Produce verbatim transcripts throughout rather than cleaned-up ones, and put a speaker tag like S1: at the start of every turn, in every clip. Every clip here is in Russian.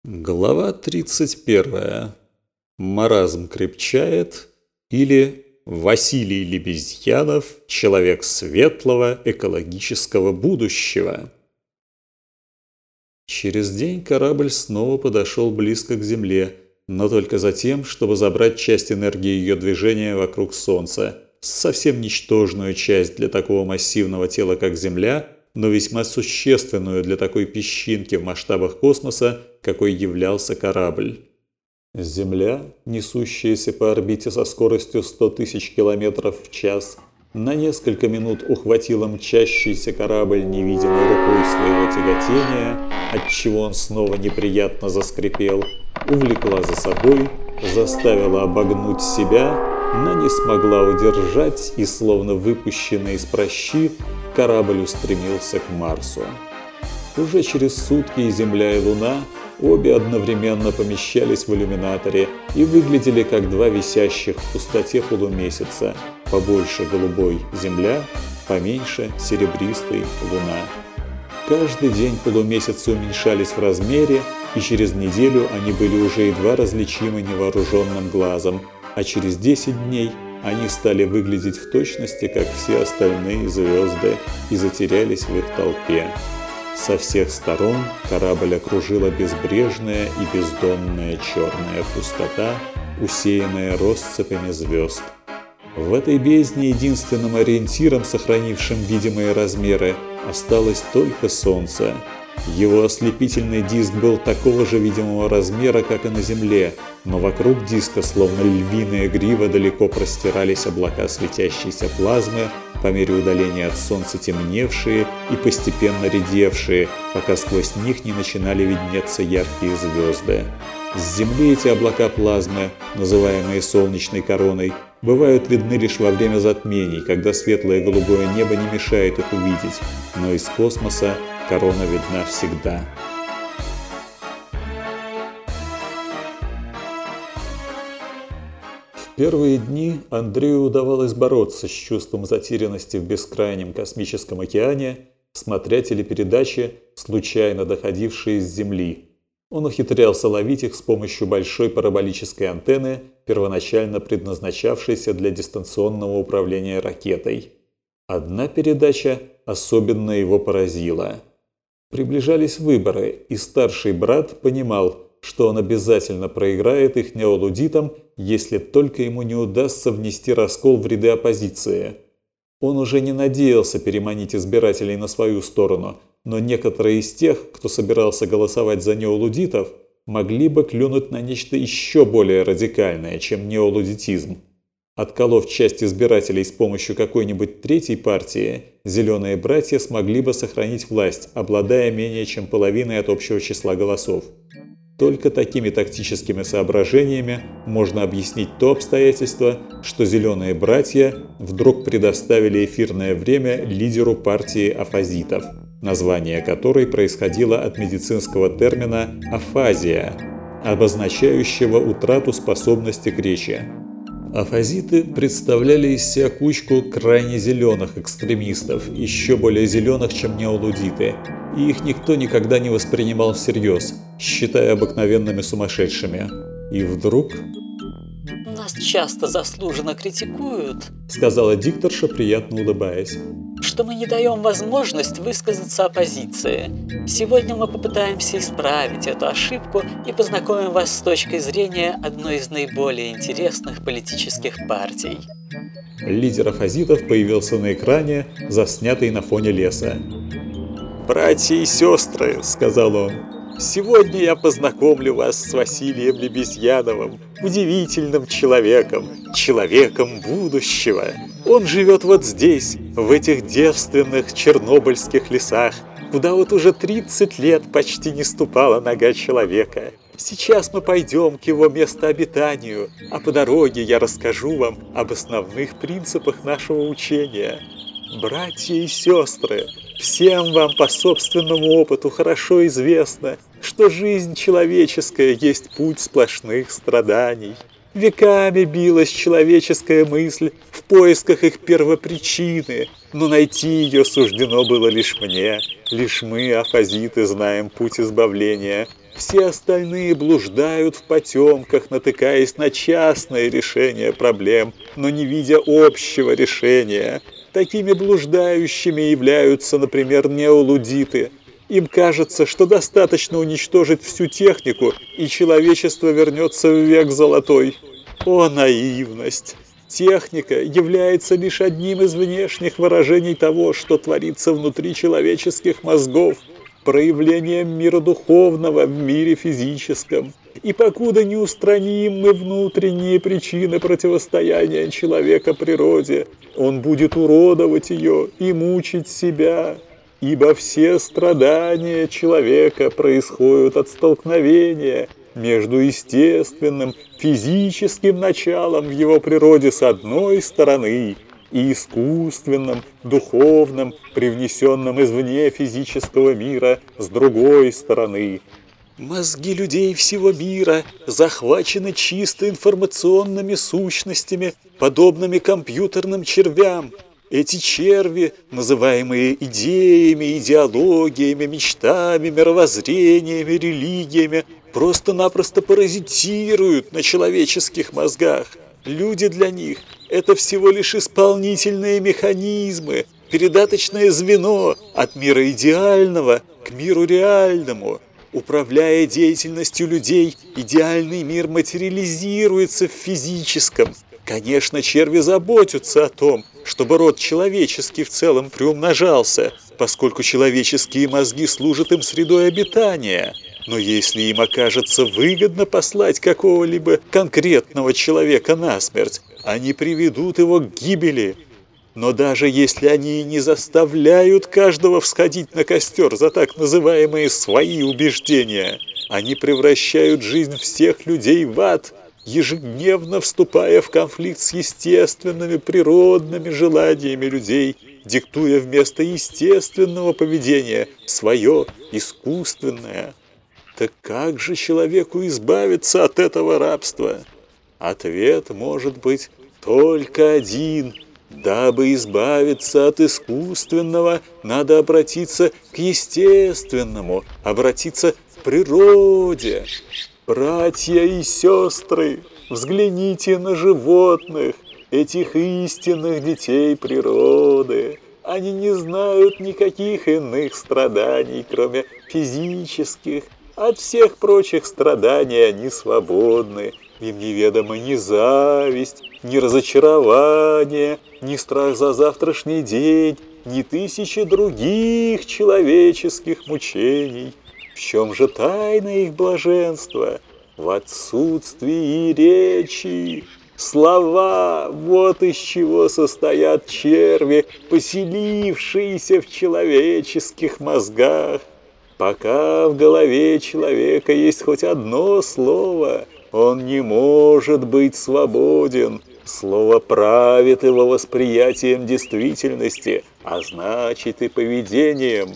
S1: Глава тридцать первая. Маразм крепчает или Василий Лебезьянов, человек светлого экологического будущего. Через день корабль снова подошел близко к Земле, но только за тем, чтобы забрать часть энергии ее движения вокруг Солнца, совсем ничтожную часть для такого массивного тела, как Земля, но весьма существенную для такой песчинки в масштабах космоса, какой являлся корабль. Земля, несущаяся по орбите со скоростью сто тысяч километров в час, на несколько минут ухватила мчащийся корабль невидимой рукой своего тяготения, отчего он снова неприятно заскрипел, увлекла за собой, заставила обогнуть себя, но не смогла удержать, и, словно выпущенный из пращи, корабль устремился к Марсу. Уже через сутки и Земля, и Луна обе одновременно помещались в иллюминаторе и выглядели как два висящих в пустоте полумесяца, побольше голубой Земля, поменьше серебристой Луна. Каждый день полумесяцы уменьшались в размере, и через неделю они были уже едва различимы невооруженным глазом, а через десять дней они стали выглядеть в точности, как все остальные звезды, и затерялись в их толпе. Со всех сторон корабль окружила безбрежная и бездонная черная пустота, усеянная россыпями звезд. В этой бездне единственным ориентиром, сохранившим видимые размеры, осталось только Солнце. Его ослепительный диск был такого же видимого размера, как и на Земле, но вокруг диска, словно львиная грива, далеко простирались облака светящейся плазмы, по мере удаления от Солнца темневшие и постепенно редевшие, пока сквозь них не начинали виднеться яркие звезды. С Земли эти облака плазмы, называемые солнечной короной, бывают видны лишь во время затмений, когда светлое голубое небо не мешает их увидеть, но из космоса корона видна всегда. В первые дни Андрею удавалось бороться с чувством затерянности в бескрайнем космическом океане, смотря телепередачи, случайно доходившие с Земли. Он ухитрялся ловить их с помощью большой параболической антенны, первоначально предназначавшейся для дистанционного управления ракетой. Одна передача особенно его поразила. Приближались выборы, и старший брат понимал, что он обязательно проиграет их неолудитам, если только ему не удастся внести раскол в ряды оппозиции. Он уже не надеялся переманить избирателей на свою сторону, но некоторые из тех, кто собирался голосовать за неолудитов, могли бы клюнуть на нечто еще более радикальное, чем неолудитизм. Отколов часть избирателей с помощью какой-нибудь третьей партии, зеленые братья смогли бы сохранить власть, обладая менее чем половиной от общего числа голосов. Только такими тактическими соображениями можно объяснить то обстоятельство, что зеленые братья вдруг предоставили эфирное время лидеру партии афазитов, название которой происходило от медицинского термина «афазия», обозначающего утрату способности к речи. Афазиты представляли из себя кучку крайне зеленых экстремистов, еще более зеленых, чем неолудиты, и их никто никогда не воспринимал всерьез, считая обыкновенными сумасшедшими. И вдруг...
S2: «Нас часто заслуженно критикуют», —
S1: сказала дикторша, приятно улыбаясь,
S2: «что мы не даем возможность высказаться оппозиции. Сегодня мы попытаемся исправить эту ошибку и познакомим вас с точкой зрения одной из наиболее интересных политических партий».
S1: Лидер афазитов появился на экране, заснятый на фоне леса. «Братья и сестры», — сказал он, — «сегодня я познакомлю вас с Василием Лебезьяновым, удивительным человеком, человеком будущего. Он живет вот здесь, в этих девственных чернобыльских лесах, куда вот уже тридцать лет почти не ступала нога человека. Сейчас мы пойдем к его местообитанию, а по дороге я расскажу вам об основных принципах нашего учения. Братья и сестры, всем вам по собственному опыту хорошо известно, что жизнь человеческая есть путь сплошных страданий. Веками билась человеческая мысль в поисках их первопричины, но найти ее суждено было лишь мне. Лишь мы, афазиты, знаем путь избавления. Все остальные блуждают в потемках, натыкаясь на частное решение проблем, но не видя общего решения. Такими блуждающими являются, например, неолудиты. Им кажется, что достаточно уничтожить всю технику, и человечество вернется в век золотой. О, наивность! Техника является лишь одним из внешних выражений того, что творится внутри человеческих мозгов, проявлением мира духовного в мире физическом. И покуда не устраним мы внутренние причины противостояния человека природе, он будет уродовать ее и мучить себя. Ибо все страдания человека происходят от столкновения между естественным, физическим началом в его природе с одной стороны и искусственным, духовным, привнесенным извне физического мира с другой стороны. Мозги людей всего мира захвачены чисто информационными сущностями, подобными компьютерным червям. Эти черви, называемые идеями, идеологиями, мечтами, мировоззрениями, религиями, просто-напросто паразитируют на человеческих мозгах. Люди для них – это всего лишь исполнительные механизмы, передаточное звено от мира идеального к миру реальному. Управляя деятельностью людей, идеальный мир материализируется в физическом. Конечно, черви заботятся о том, чтобы род человеческий в целом приумножался, поскольку человеческие мозги служат им средой обитания. Но если им окажется выгодно послать какого-либо конкретного человека насмерть, они приведут его к гибели. Но даже если они не заставляют каждого всходить на костер за так называемые свои убеждения, они превращают жизнь всех людей в ад, ежедневно вступая в конфликт с естественными природными желаниями людей, диктуя вместо естественного поведения свое искусственное. Так как же человеку избавиться от этого рабства? Ответ может быть только один. Дабы избавиться от искусственного, надо обратиться к естественному, обратиться к природе. Братья и сестры, взгляните на животных, этих истинных детей природы. Они не знают никаких иных страданий, кроме физических. От всех прочих страданий они свободны. Им неведома ни зависть, ни разочарование, ни страх за завтрашний день, ни тысячи других человеческих мучений. В чем же тайна их блаженства? В отсутствии речи. Слова – вот из чего состоят черви, поселившиеся в человеческих мозгах. Пока в голове человека есть хоть одно слово, он не может быть свободен. Слово правит его восприятием действительности, а значит и поведением.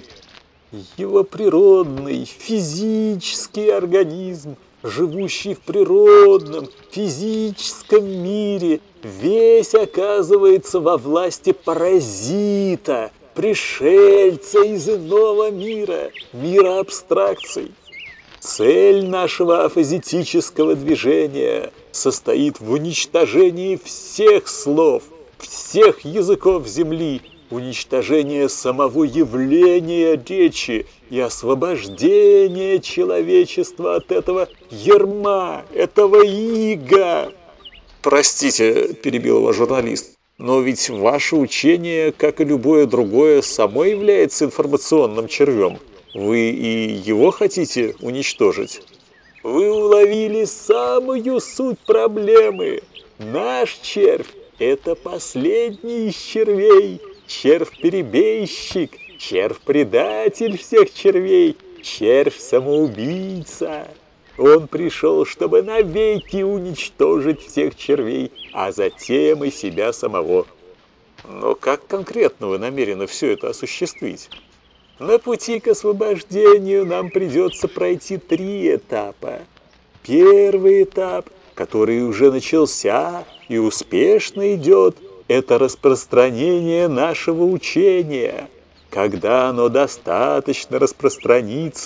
S1: Его природный, физический организм, живущий в природном, физическом мире, весь оказывается во власти паразита, пришельца из иного мира, мира абстракций. Цель нашего афазитического движения состоит в уничтожении всех слов, всех языков Земли, уничтожение самого явления речи и освобождение человечества от этого ярма, этого ига. «Простите», – перебил его журналист, – «но ведь ваше учение, как и любое другое, само является информационным червем. Вы и его хотите уничтожить?» «Вы уловили самую суть проблемы. Наш червь – это последний из червей. Червь-перебейщик, червь-предатель всех червей, червь-самоубийца. Он пришел, чтобы навеки уничтожить всех червей, а затем и себя самого. Но как конкретно вы намерены все это осуществить? На пути к освобождению нам придется пройти три этапа. Первый этап, который уже начался и успешно идет, это распространение нашего учения. Когда оно достаточно распространится,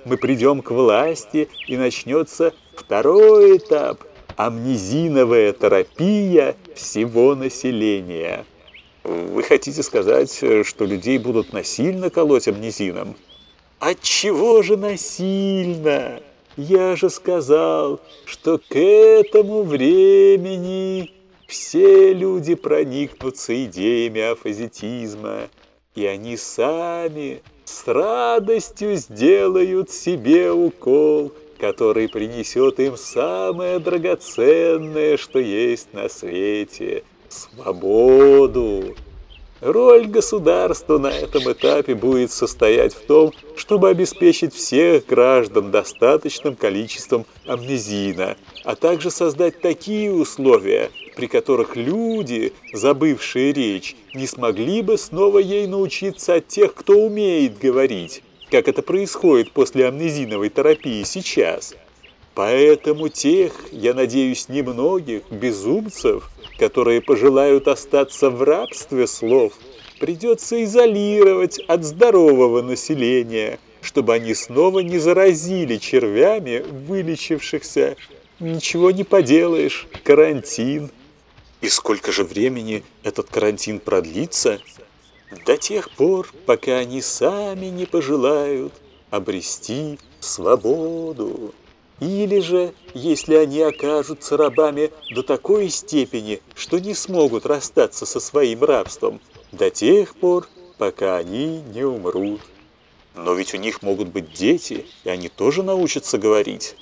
S1: мы придем к власти и начнется второй этап – амнезиновая терапия всего населения. Вы хотите сказать, что людей будут насильно колоть амнезином? Отчего же насильно? Я же сказал, что к этому времени все люди проникнутся идеями афазитизма, и они сами с радостью сделают себе укол, который принесет им самое драгоценное, что есть на свете – свободу. Роль государства на этом этапе будет состоять в том, чтобы обеспечить всех граждан достаточным количеством амнезина, а также создать такие условия, при которых люди, забывшие речь, не смогли бы снова ей научиться от тех, кто умеет говорить, как это происходит после амнезиновой терапии сейчас. Поэтому тех, я надеюсь, немногих безумцев, которые пожелают остаться в рабстве слов, придется изолировать от здорового населения, чтобы они снова не заразили червями вылечившихся. Ничего не поделаешь, карантин. И сколько же времени этот карантин продлится? До тех пор, пока они сами не пожелают обрести свободу. Или же, если они окажутся рабами до такой степени, что не смогут расстаться со своим рабством, до тех пор, пока они не умрут. Но ведь у них могут быть дети, и они тоже научатся говорить.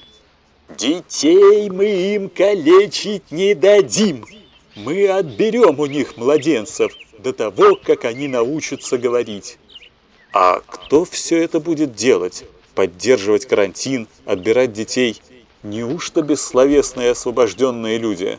S1: Детей мы им калечить не дадим. Мы отберем у них младенцев до того, как они научатся говорить. А кто все это будет делать? Поддерживать карантин, отбирать детей? Неужто бессловесные освобожденные люди?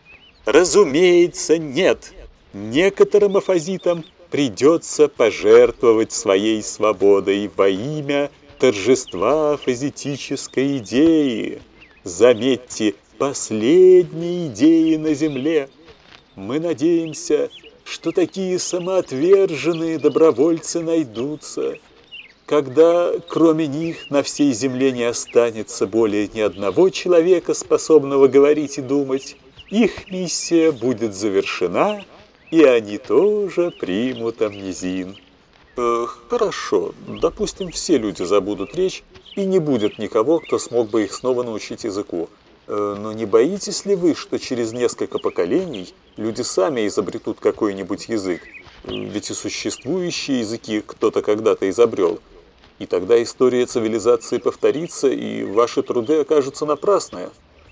S1: Разумеется, нет. Некоторым афазитам придется пожертвовать своей свободой во имя торжества афазитической идеи. Заметьте, последней идеи на земле. Мы надеемся, что такие самоотверженные добровольцы найдутся, когда кроме них на всей земле не останется более ни одного человека, способного говорить и думать. Их миссия будет завершена, и они тоже примут амнезин. Э, хорошо, допустим, все люди забудут речь, и не будет никого, кто смог бы их снова научить языку. Э, но не боитесь ли вы, что через несколько поколений люди сами изобретут какой-нибудь язык? Ведь и существующие языки кто-то когда-то изобрел. И тогда история цивилизации повторится, и ваши труды окажутся напрасны.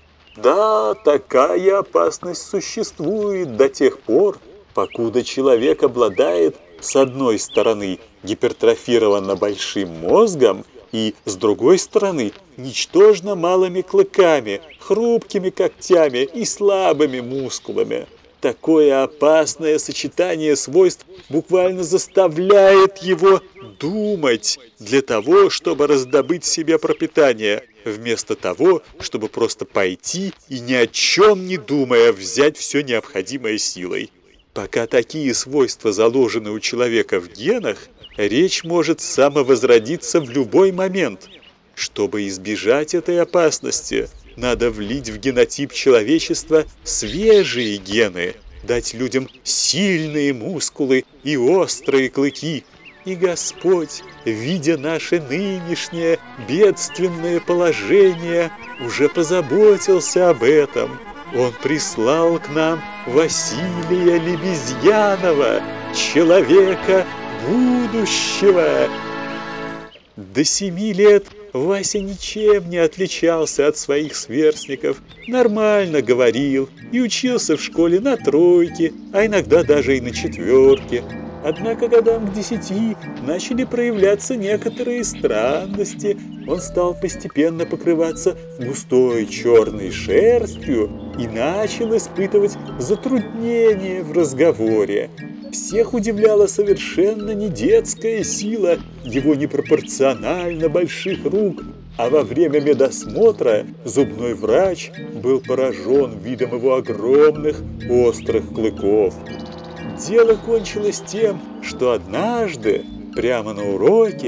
S1: Да, такая опасность существует до тех пор, покуда человек обладает, с одной стороны, гипертрофированно большим мозгом, и, с другой стороны, ничтожно малыми клыками, хрупкими когтями и слабыми мускулами. Такое опасное сочетание свойств буквально заставляет его думать для того, чтобы раздобыть себе пропитание, вместо того, чтобы просто пойти и ни о чем не думая взять все необходимое силой. Пока такие свойства заложены у человека в генах, речь может самовозродиться в любой момент. Чтобы избежать этой опасности, надо влить в генотип человечества свежие гены, дать людям сильные мускулы и острые клыки. И Господь, видя наше нынешнее бедственное положение, уже позаботился об этом. Он прислал к нам Василия Лебезьянова, человека будущего. До семи лет Вася ничем не отличался от своих сверстников, нормально говорил и учился в школе на тройке, а иногда даже и на четверке. Однако годам к десяти начали проявляться некоторые странности. Он стал постепенно покрываться густой черной шерстью и начал испытывать затруднения в разговоре. Всех удивляла совершенно не детская сила его непропорционально больших рук, а во время медосмотра зубной врач был поражен видом его огромных острых клыков. Дело кончилось тем, что однажды, прямо на уроке,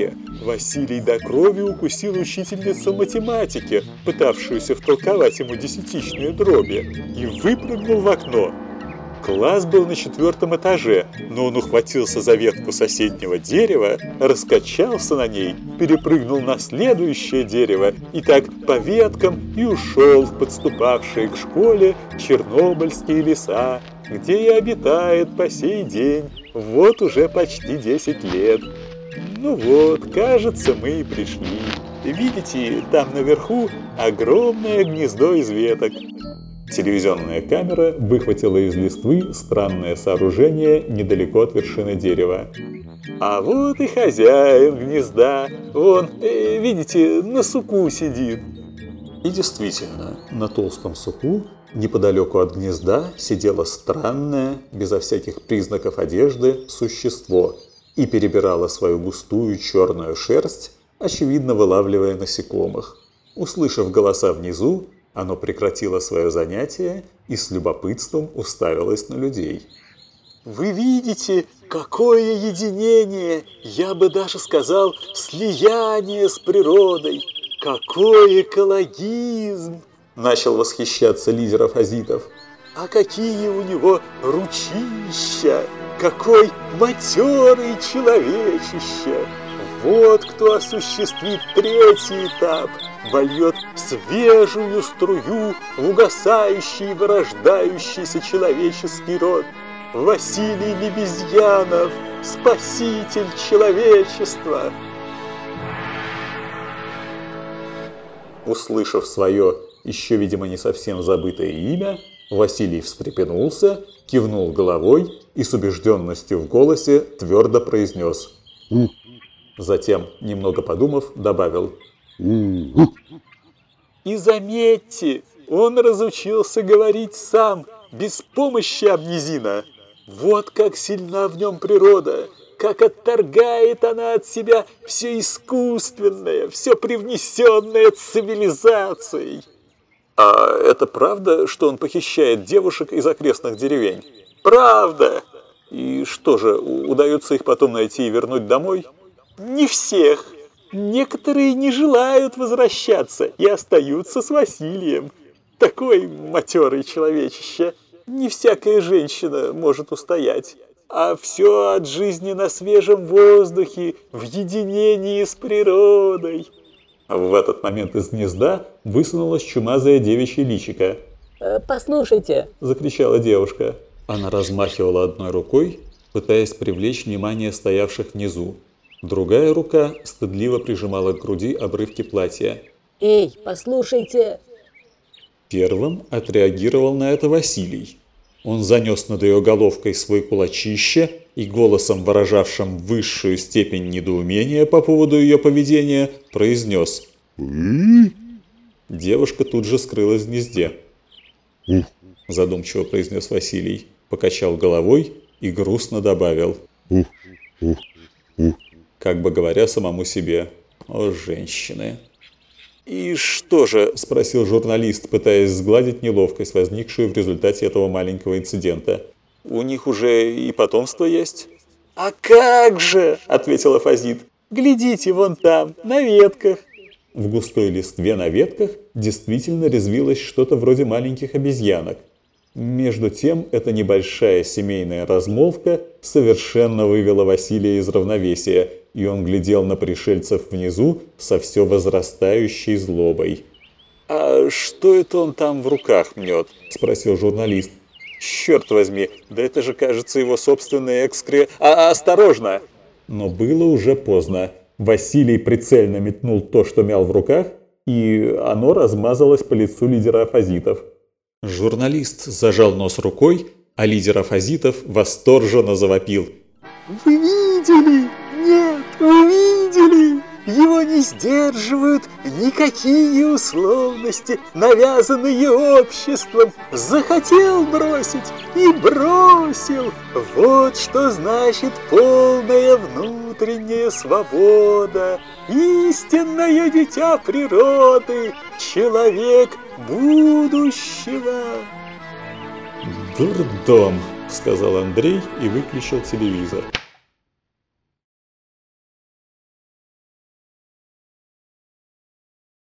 S1: Василий до крови укусил учительницу математики, пытавшуюся втолковать ему десятичные дроби, и выпрыгнул в окно. Класс был на четвертом этаже, но он ухватился за ветку соседнего дерева, раскачался на ней, перепрыгнул на следующее дерево и так по веткам и ушел в подступавшие к школе Чернобыльские леса, где и обитает по сей день, вот уже почти десять лет. Ну вот, кажется, мы и пришли. Видите, там наверху огромное гнездо из веток. Телевизионная камера выхватила из листвы странное сооружение недалеко от вершины дерева. А вот и хозяин гнезда. Вон, э, видите, на суку сидит. И действительно, на толстом суку, неподалеку от гнезда, сидело странное, безо всяких признаков одежды, существо и перебирало свою густую черную шерсть, очевидно вылавливая насекомых. Услышав голоса внизу, оно прекратило свое занятие и с любопытством уставилось на людей. «Вы видите, какое единение, я бы даже сказал, слияние с природой! Какой экологизм!» – начал восхищаться лидер афазитов. «А какие у него ручища! Какой матерый человечище! Вот кто осуществит третий этап, вольет свежую струю в угасающий и вырождающийся человеческий род. Василий Лебезьянов, спаситель человечества!» Услышав свое, еще, видимо, не совсем забытое имя, Василий встрепенулся, кивнул головой и с убежденностью в голосе твердо произнес «У». Затем, немного подумав, добавил «У-у». И заметьте, он разучился говорить сам, без помощи Абнезина. Вот как сильна в нем природа, как отторгает она от себя все искусственное, все привнесенное цивилизацией. А это правда, что он похищает девушек из окрестных деревень? Правда! И что же, удается их потом найти и вернуть домой? Не всех. Некоторые не желают возвращаться и остаются с Василием. Такой матерый человечище. Не всякая женщина может устоять. А все от жизни на свежем воздухе, в единении с природой. В этот момент из гнезда высунулась чумазая девичья личико.
S2: «Послушайте!» –
S1: закричала девушка. Она размахивала одной рукой, пытаясь привлечь внимание стоявших внизу. Другая рука стыдливо прижимала к груди обрывки платья.
S2: «Эй, послушайте!»
S1: Первым отреагировал на это Василий. Он занес над ее головкой свой кулачище и голосом, выражавшим высшую степень недоумения по поводу ее поведения, произнес «Вы?». Девушка тут же скрылась в гнезде. «Ух», – задумчиво произнес Василий, покачал головой и грустно добавил «Ух, ух, ух», как бы говоря самому себе «О, женщины!». «И что же?» – спросил журналист, пытаясь сгладить неловкость, возникшую в результате этого маленького инцидента. «У них уже и потомство есть?» «А как же!» – ответил афазит. «Глядите вон там, на ветках!» В густой листве на ветках действительно резвилось что-то вроде маленьких обезьянок. Между тем, эта небольшая семейная размолвка совершенно вывела Василия из равновесия, и он глядел на пришельцев внизу со все возрастающей злобой. «А что это он там в руках мнет?» – спросил журналист. «Черт возьми, да это же, кажется, его собственный экскре... А, осторожно!» Но было уже поздно. Василий прицельно метнул то, что мял в руках, и оно размазалось по лицу лидера афазитов. Журналист зажал нос рукой, а лидер афазитов восторженно завопил. «Вы видели? Нет, увидели! Его не сдерживают никакие условности, навязанные обществом. Захотел бросить и бросил. Вот что значит полная внутренняя свобода. Истинное дитя природы, человек будущего». «Дурдом», — сказал Андрей и выключил телевизор.